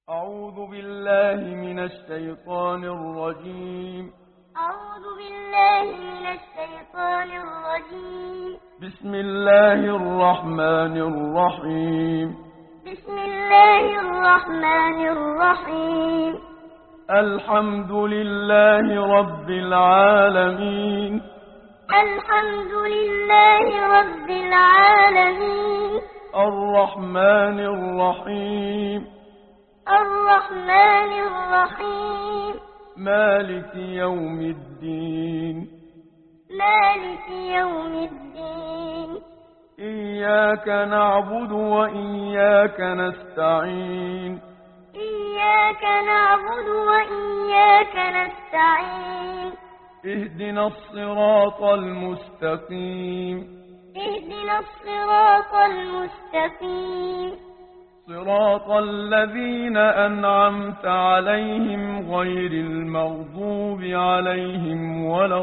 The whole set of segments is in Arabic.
أعوذ بالله من الشيطان الرجيم. أعوذ بالله من الشيطان الرجيم. بسم الله الرحمن الرحيم. بسم الله الرحمن الرحيم. الحمد لله رب العالمين. الحمد لله رب العالمين. الرحمن الرحيم. الرحمن الرحيم. مالك يوم الدين. مالك يوم الدين. إياك نعبد وإياك نستعين. إياك نعبد وإياك نستعين. اهدنا الصراط المستقيم. اهدنا الصراط المستقيم. صراط الذين أنعمت عليهم غير المغضوب عليهم ولا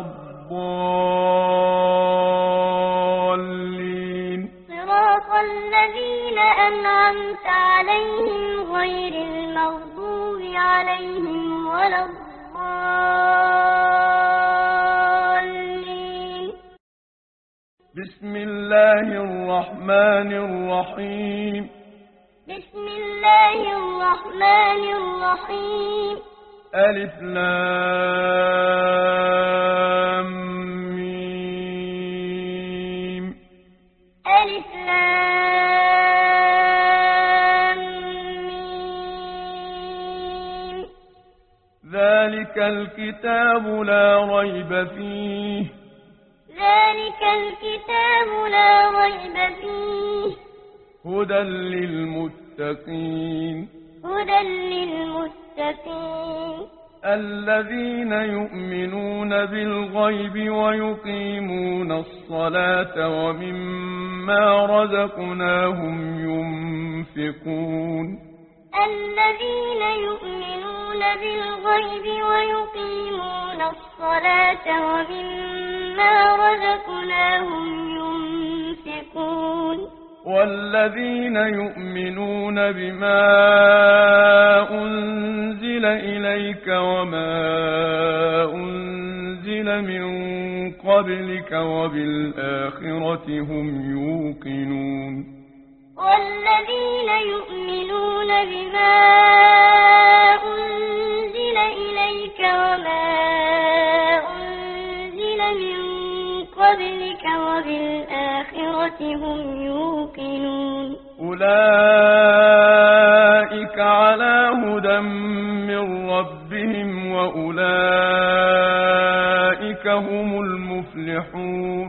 الضالين. صراط الذين أنعمت عليهم غير المغضوب عليهم ولا الضالين. بسم الله الرحمن الرحيم. بسم الله الرحمن الرحيم. ألف لام ميم. ألف لام ميم. ذلك الكتاب لا ريب فيه. ذلك الكتاب لا ريب فيه. هدى للمتقين. هدى للمتقين. الذين يؤمنون بالغيب ويقيمون الصلاة ومما رزقناهم ينفقون. الذين يؤمنون بالغيب ويقيمون الصلاة ومما رزقناهم ينفقون. والذين يؤمنون بما أنزل إليك وما أنزل من قبلك وبالآخرة هم يوقنون. والذين يؤمنون بما أنزل إليك وما أنزل من قبلك وبالآخرة هم يوقنون. أولئك على هدى من ربهم وأولئك هم المفلحون.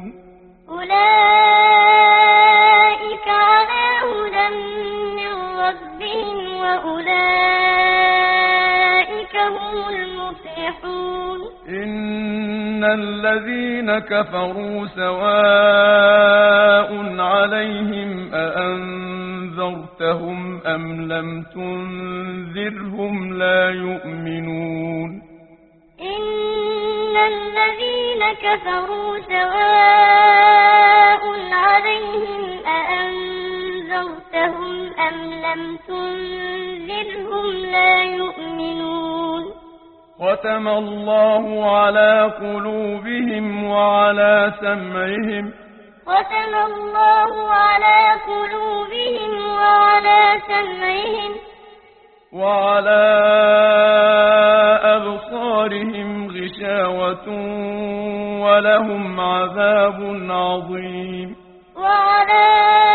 أولئك على هدى من ربهم وأولئك هم المفلحون. إن الذين كفروا سواء عليهم أأنذرتهم أم لم تنذرهم لا يؤمنون. إن الذين كفروا سواء عليهم أأنذرتهم أم لم تنذرهم لا يؤمنون. ختم الله على قلوبهم وعلى سمعهم. ختم الله على قلوبهم وعلى سمعهم. وعلى أبصارهم غشاوة ولهم عذاب عظيم. وعلى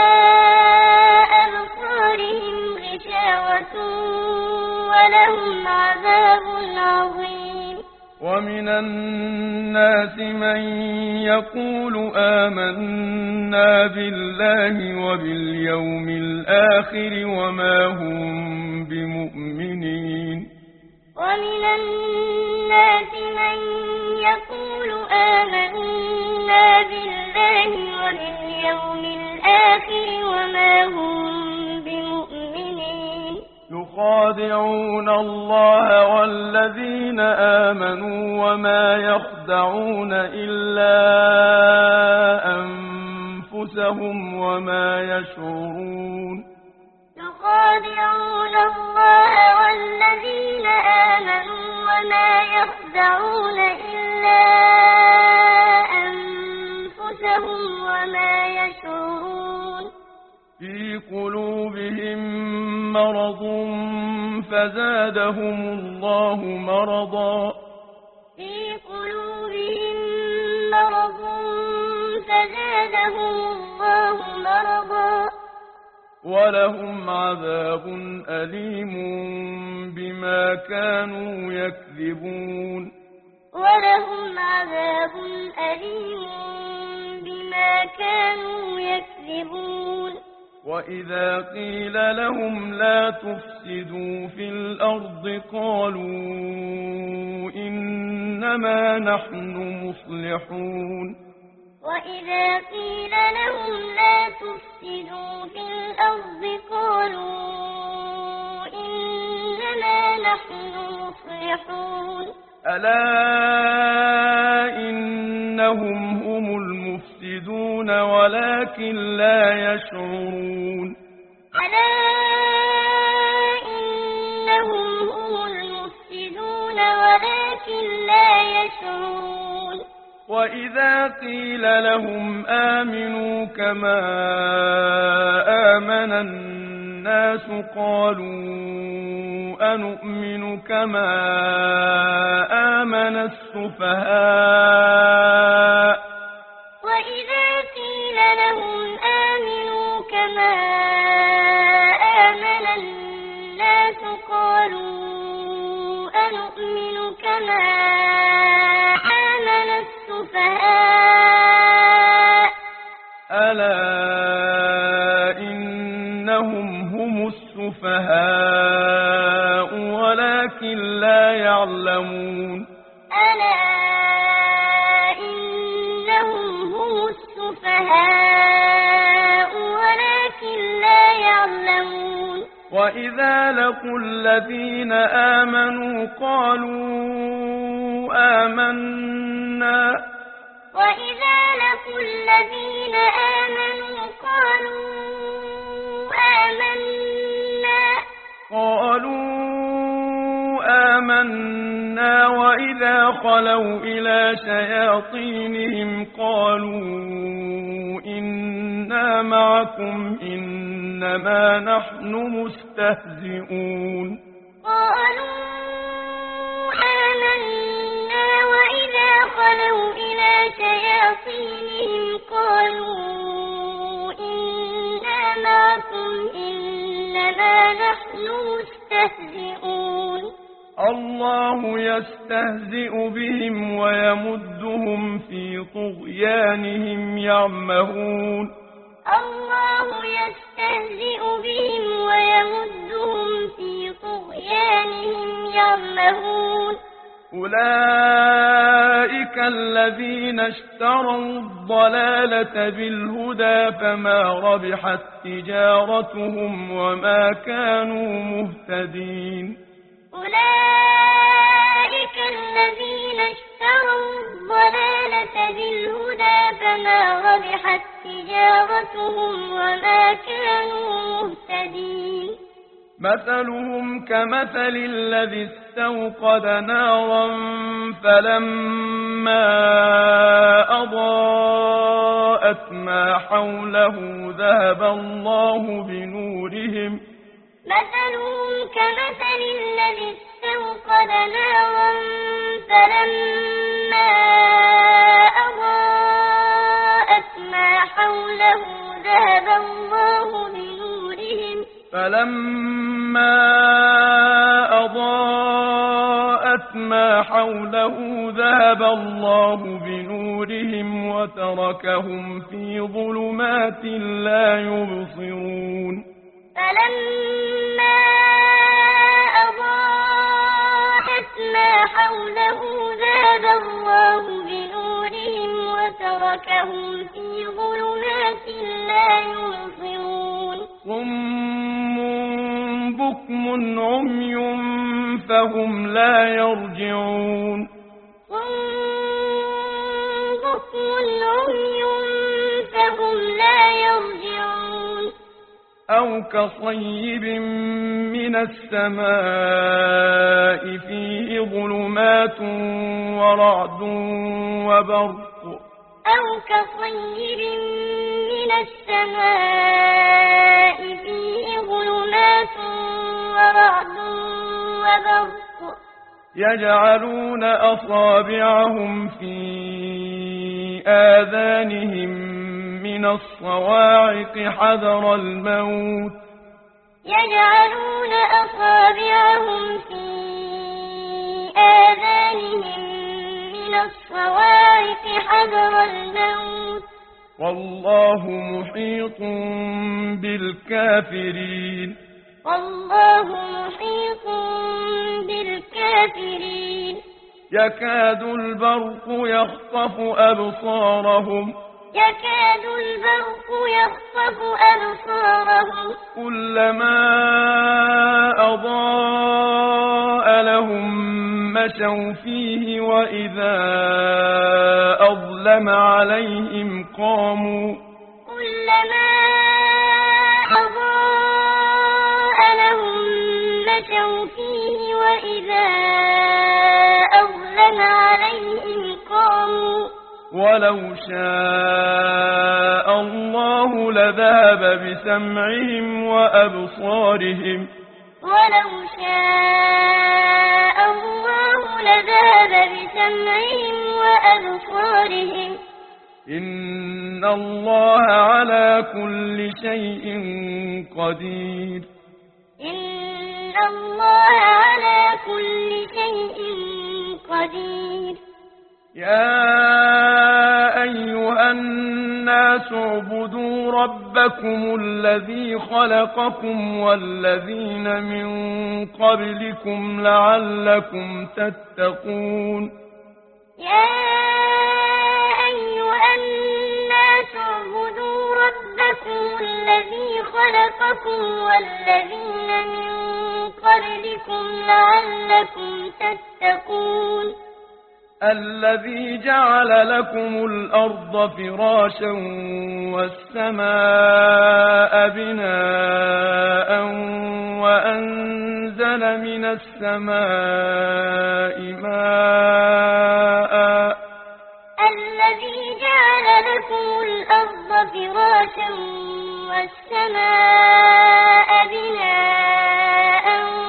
أبصارهم غشاوة ولهم عذاب عظيم. ومن الناس من يقول آمنا بالله وباليوم الآخر وما هم بمؤمنين. ومن الناس من يقول آمنا بالله وباليوم الآخر وما هم بمؤمنين. يخادعون الله والذين آمنوا وما يخدعون إلا أنفسهم وما يشعرون. يخادعون الله قلوبهم مرض فزادهم الله مرضا في قلوبهم مرض فزادهم الله مرضا ولهم عذاب أليم بما كانوا يكذبون ولهم عذاب أليم بما كانوا يكذبون وإذا قيل لهم لا تفسدوا في الأرض قالوا إنما نحن مصلحون وإذا قيل لهم لا تفسدوا في الأرض قالوا إنما نحن مصلحون ألا إنهم هم المفسدون ولكن لا يشعرون ألا إنهم هم المفسدون ولكن لا يشعرون وإذا قيل لهم آمنوا كما آمن الناس قالوا أنؤمن كما آمن السفهاء وإذا قيل لهم آمنوا كما آمن الناس قالوا أنؤمن كما آمن السفهاء ألا إنهم هم السفهاء ولكن لا يعلمون ألا إنهم هم السفهاء ولكن لا يعلمون وإذا لقوا الذين آمنوا قالوا آمنا وإذا لقوا الذين آمنوا قالوا آمنا وإذا خلوا إلى شياطينهم قالوا إنا معكم إنما نحن مستهزئون قالوا آمنا وإذا خلوا إلى شياطينهم قالوا إنا معكم إنما نحن مستهزئون الله يستهزئ بهم ويمدهم في طغيانهم يعمهون الله يستهزئ بهم ويمدهم في طغيانهم يعمهون أولئك الذين اشتروا الضلالة بالهدى فما ربحت تجارتهم وما كانوا مهتدين أولئك الذين اشتروا الضلالة بالهدى فما ربحت تجارتهم وما كانوا مهتدين مثلهم كمثل الذي استوقد نارا فلما أضاءت ما حوله ذهب الله بنورهم مثلهم كمثل الذي استوقد نارا فلما أضاءت ما حوله ذهب الله بنورهم وتركهم في ظلمات لا يبصرون فلما أضاءت ما حوله ذهب الله بنورهم وتركهم في ظلمات لا يبصرون صم بكم عمي فهم لا يرجعون أو كصيب من السماء فيه ظلمات ورعد وبرق أو كصيب من السماء فيه ورعد وبرق يجعلون أصابعهم في آذانهم من الصواعق حذر الموت يجعلون أصابعهم في آذانهم من الصواعق حذر الموت والله محيط بالكافرين والله محيط بالكافرين يكاد البرق يخطف أبصارهم يكاد البرق يخطف أبصارهم كلما أضاء لهم مشوا فيه وإذا أظلم عليهم قاموا كلما أضاء لهم مشوا فيه وإذا أظلم عليهم قاموا ولو شاء الله لذهب بسمعهم وأبصارهم ولو شاء الله لذهب بسمعهم وأبصارهم إن الله على كل شيء قدير إن الله على كل شيء قدير يا أيها الناس اعبدوا ربكم الذي خلقكم والذين من قبلكم لعلكم تتقون يا أيها الناس اعبدوا ربكم الذي خلقكم والذين من قبلكم لعلكم تتقون الذي جعل لكم الأرض فراشا والسماء بناء وأنزل من السماء ماء الذي جعل لكم الأرض فراشا والسماء بناء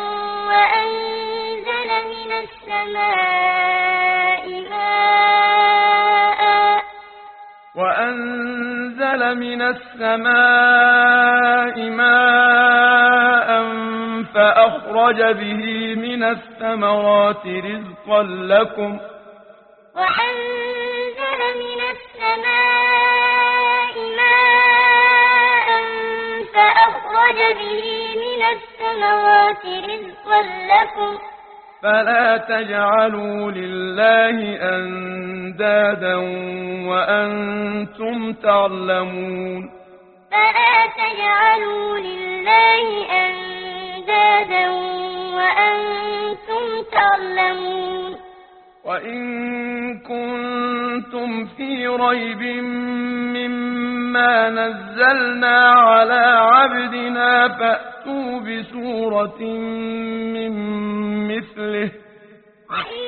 وأنزل من السماء ماء فأخرج به من الثمرات رزقا لكم وأنزل من السماء ماء فأخرج به من الثمرات رزقا لكم فلا تجعلوا لله أندادا وأنتم تعلمون فلا تجعلوا لله أندادا وأنتم تعلمون وإن كنتم في ريب مما نزلنا على عبدنا فأتوا بسورة من مثله وإن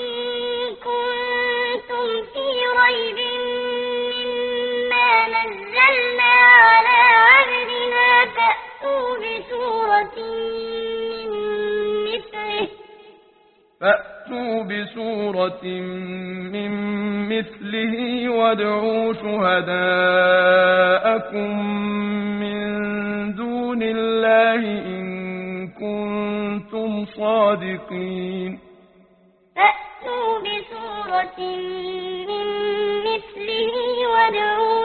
كنتم في ريب مما نزلنا على عبدنا فأتوا بسورة من مثله وادعوا شهداءكم من دون الله إن كنتم صادقين فأتوا بسورة من مثله وادعوا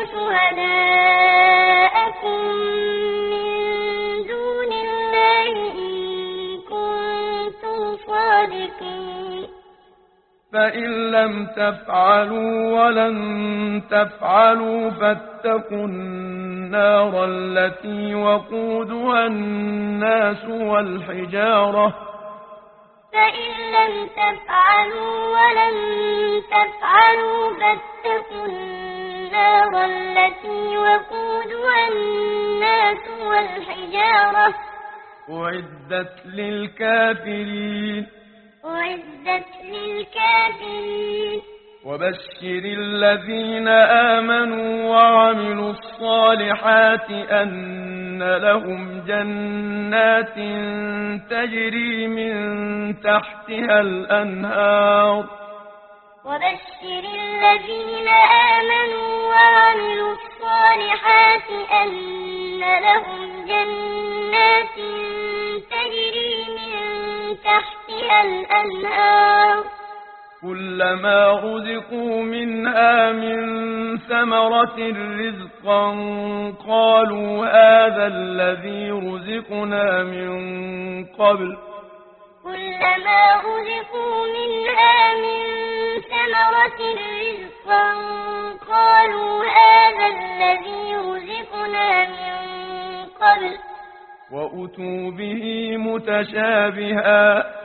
شهداءكم من دون الله إن كنتم صادقين فإن لم تفعلوا ولن تفعلوا فاتقوا النار التي وقودها الناس والحجارة فإن لم تفعلوا ولن تفعلوا فاتقوا النار التي وقودها الناس والحجارة أعدت للكافرين أعدت للكافرين وبشر الذين آمنوا وعملوا الصالحات أن لهم جنات تجري من تحتها الأنهار وبشر الذين آمنوا وعملوا الصالحات أن لهم جنات تجري من تحتها الأنهار كلما رزقوا منها من ثمرة رزقا قالوا هذا الذي رزقنا من قبل كلما رزقوا منها من ثمرة رزقا قالوا هذا الذي رزقنا من قبل وأتوا به متشابها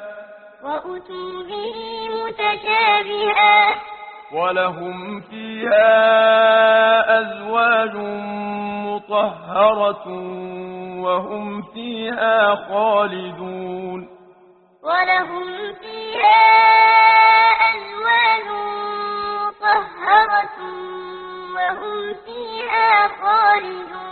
ولهم فيها أزواج مطهرة وهم فيها خالدون ولهم فيها أزواج مطهرة وهم فيها خالدون